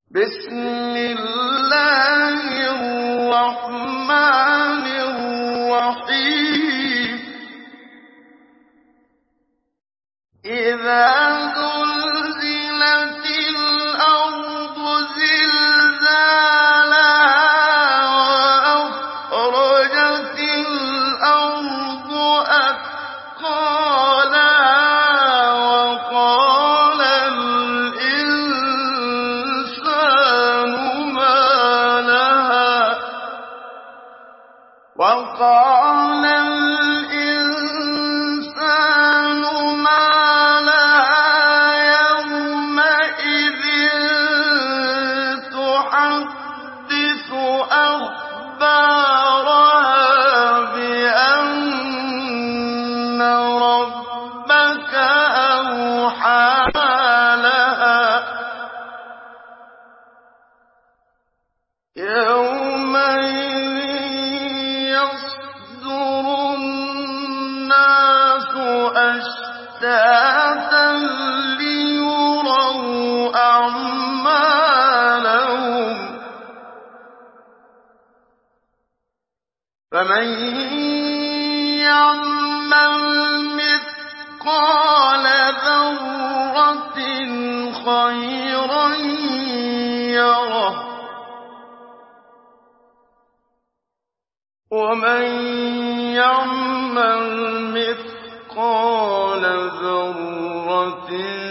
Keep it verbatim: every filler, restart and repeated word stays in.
بسم الله الرحمن الرحيم إذا زلزلت الأرض زلزالها وأخرجت الأرض أثقالها وقال الإنسان ما لها وقال الإنسان ما لها يومئذ تحدث أخبارها بأن ربك أوحى لها يومئذ يصدر الناس أشتاتا ليروا أعمالهم فمن يعمل مثقال ذرة خيرا يره ومن يعمل مثقال ذرة